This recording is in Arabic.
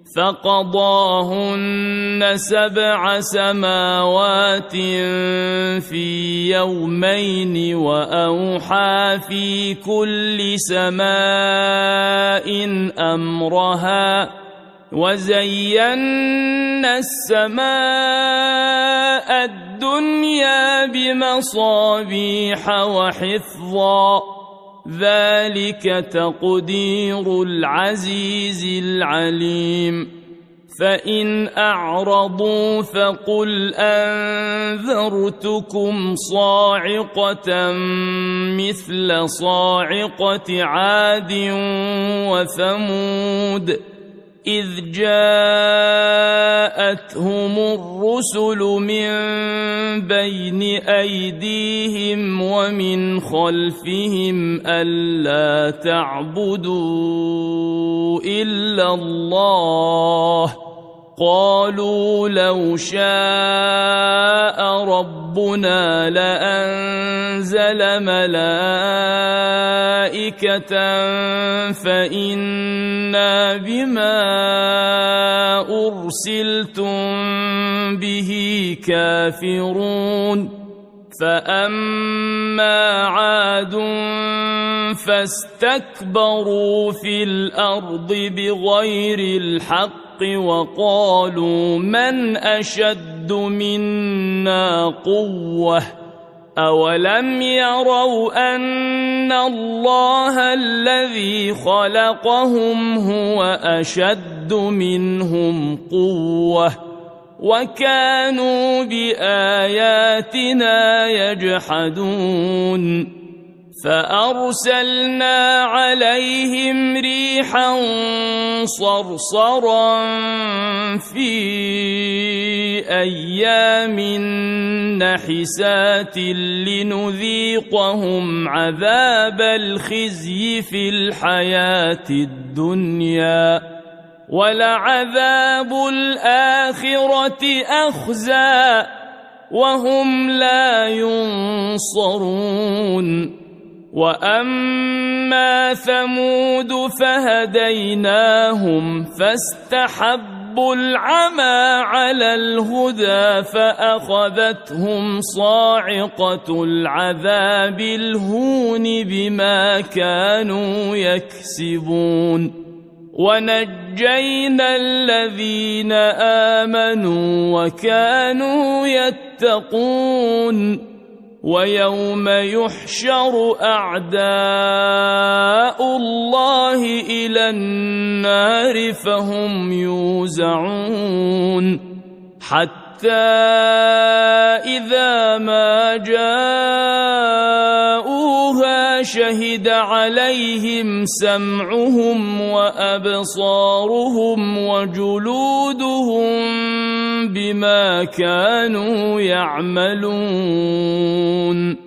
فقضاهن 7 سماوات في يومين وأوحى في كل سماء أمرها وزينا السماء الدنيا بمصابيح وحفظا ذلك تقدير العزيز العليم فإن أعرضوا فقل أنذرتكم صاعقة مثل صاعقة عاد وثمود إذ جاءتهم الرسل من بين أيديهم ومن خلفهم ألا تعبدوا إلا الله قالوا لو شاء ربنا لأنزل ملائكة فإنا بما أرسلتم به كافرون فأما عاد فاستكبروا في الأرض بغير الحق وقالوا من أشد منا قوة أولم يروا أن الله الذي خلقهم هو أشد منهم قوة وكانوا بآياتنا يجحدون فأرسلنا عليهم ريحا صرصرا في أيام نحسات لنذيقهم عذاب الخزي في الحياة الدنيا ولعذاب الآخرة أخزى وهم لا ينصرون وأما ثمود فهديناهم فاستحبوا العمى على الهدى فأخذتهم صاعقة العذاب الهون بما كانوا يكسبون ونجينا الذين آمنوا وكانوا يتقون ويوم يحشر أعداء الله إلى النار فهم يوزعون حتى إذا ما جاءوها شهد عليهم سمعهم وأبصارهم وجلودهم بما كانوا يعملون